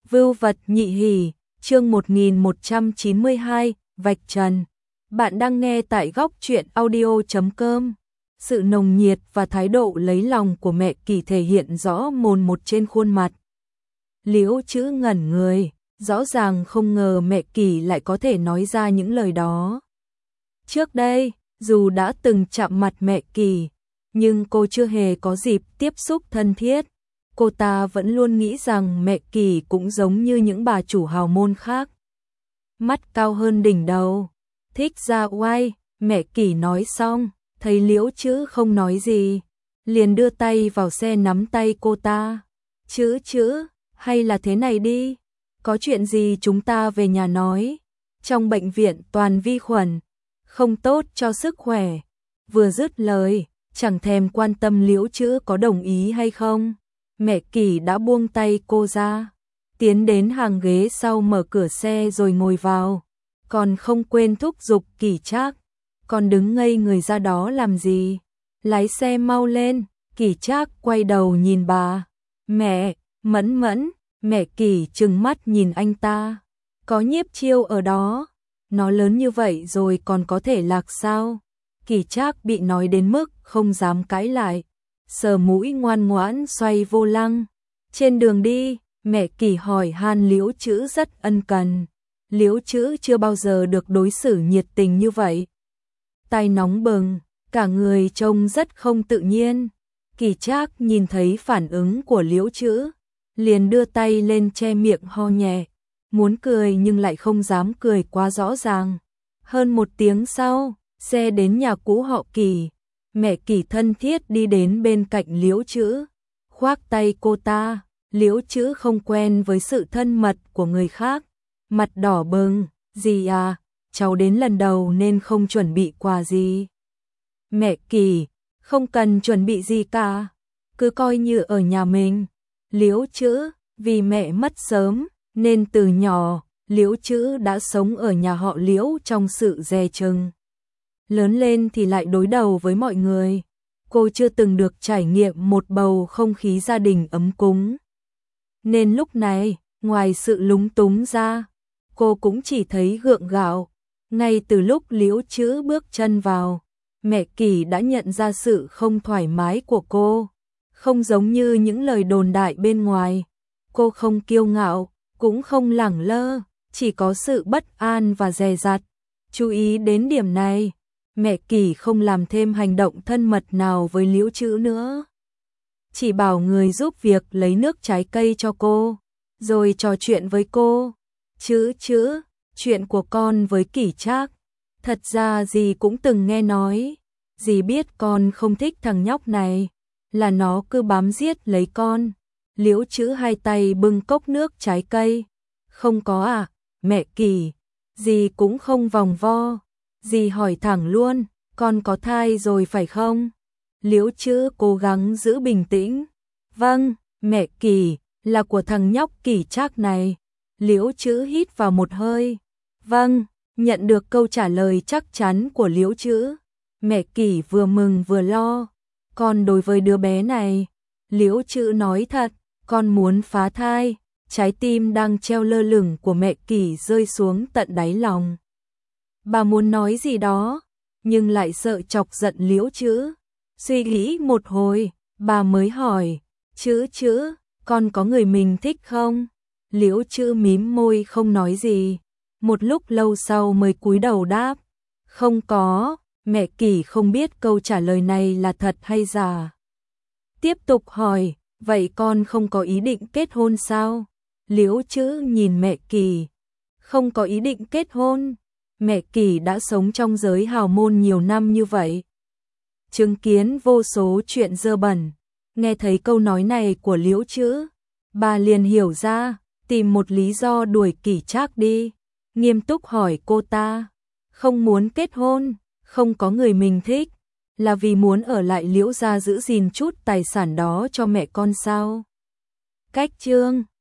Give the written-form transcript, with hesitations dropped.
Vưu vật nhị hỷ, chương 1192, vạch trần. Bạn đang nghe tại góc truyện audio.com. Sự nồng nhiệt và thái độ lấy lòng của mẹ Kỳ thể hiện rõ mồn một trên khuôn mặt. Liễu Trữ ngẩn người, rõ ràng không ngờ mẹ Kỳ lại có thể nói ra những lời đó. Trước đây, dù đã từng chạm mặt mẹ Kỳ, nhưng cô chưa hề có dịp tiếp xúc thân thiết. Cô ta vẫn luôn nghĩ rằng mẹ Kỳ cũng giống như những bà chủ hào môn khác. Mắt cao hơn đỉnh đầu, thích ra oai, mẹ Kỳ nói xong, thấy Liễu Trữ không nói gì, liền đưa tay vào xe nắm tay cô ta. Trữ, hay là thế này đi, có chuyện gì chúng ta về nhà nói, trong bệnh viện toàn vi khuẩn, không tốt cho sức khỏe. Vừa dứt lời, chẳng thèm quan tâm Liễu Trữ có đồng ý hay không. Mẹ Kỳ đã buông tay cô ra, tiến đến hàng ghế sau mở cửa xe rồi ngồi vào, còn không quên thúc giục Kỳ Trác, còn đứng ngây người ra đó làm gì, lái xe mau lên. Kỳ Trác quay đầu nhìn bà, mẹ, Mẫn, mẹ Kỳ trừng mắt nhìn anh ta, có Nhiếp Chiêu ở đó, nó lớn như vậy rồi còn có thể lạc sao? Kỳ Trác bị nói đến mức không dám cãi lại, sờ mũi ngoan ngoãn xoay vô lăng. Trên đường đi, mẹ Kỳ hỏi han Liễu Trữ rất ân cần. Liễu Trữ chưa bao giờ được đối xử nhiệt tình như vậy. Tai nóng bừng, cả người trông rất không tự nhiên. Kỳ Trác nhìn thấy phản ứng của Liễu Trữ, liền đưa tay lên che miệng ho nhẹ, muốn cười nhưng lại không dám cười quá rõ ràng. Hơn một tiếng sau, xe đến nhà cũ họ Kỳ. Mẹ Kỳ thân thiết đi đến bên cạnh Liễu Trữ, khoác tay cô ta. Liễu Trữ không quen với sự thân mật của người khác, mặt đỏ bừng. Dì à, cháu đến lần đầu nên không chuẩn bị quà gì. Mẹ Kỳ, không cần chuẩn bị gì cả, cứ coi như ở nhà mình. Liễu Trữ, vì mẹ mất sớm nên từ nhỏ Liễu Trữ đã sống ở nhà họ Liễu trong sự dè chừng. Lớn lên thì lại đối đầu với mọi người, cô chưa từng được trải nghiệm một bầu không khí gia đình ấm cúng. Nên lúc này, ngoài sự lúng túng ra, cô cũng chỉ thấy gượng gạo. Ngay từ lúc Liễu Trữ bước chân vào, mẹ Kỳ đã nhận ra sự không thoải mái của cô. Không giống như những lời đồn đại bên ngoài, cô không kiêu ngạo, cũng không lẳng lơ, chỉ có sự bất an và dè dặt. Chú ý đến điểm này, mẹ Kỳ không làm thêm hành động thân mật nào với Liễu Trữ nữa. Chỉ bảo người giúp việc lấy nước trái cây cho cô, rồi trò chuyện với cô. Trữ, chuyện của con với Kỳ Trác, thật ra dì cũng từng nghe nói. Dì biết con không thích thằng nhóc này, là nó cứ bám giết lấy con. Liễu Trữ hai tay bưng cốc nước trái cây. Không có à, mẹ Kỳ, dì cũng không vòng vo. Dì hỏi thẳng luôn, con có thai rồi phải không? Liễu Trữ cố gắng giữ bình tĩnh. Vâng, mẹ Kỳ, là của thằng nhóc Kỳ Trác này. Liễu Trữ hít vào một hơi. Vâng, nhận được câu trả lời chắc chắn của Liễu Trữ, mẹ Kỳ vừa mừng vừa lo. Còn đối với đứa bé này, Liễu Trữ nói thật, con muốn phá thai. Trái tim đang treo lơ lửng của mẹ Kỳ rơi xuống tận đáy lòng. Bà muốn nói gì đó, nhưng lại sợ chọc giận Liễu Trữ. Suy nghĩ một hồi, bà mới hỏi, Trữ, con có người mình thích không? Liễu Trữ mím môi không nói gì. Một lúc lâu sau mới cúi đầu đáp, không có. Mẹ Kỳ không biết câu trả lời này là thật hay giả. Tiếp tục hỏi, vậy con không có ý định kết hôn sao? Liễu Trữ nhìn mẹ Kỳ, không có ý định kết hôn. Mẹ Kỳ đã sống trong giới hào môn nhiều năm như vậy, chứng kiến vô số chuyện dơ bẩn. Nghe thấy câu nói này của Liễu Trữ, bà liền hiểu ra, tìm một lý do đuổi Kỳ Trác đi. Nghiêm túc hỏi cô ta, không muốn kết hôn, không có người mình thích, là vì muốn ở lại Liễu gia giữ gìn chút tài sản đó cho mẹ con sao? Cách chương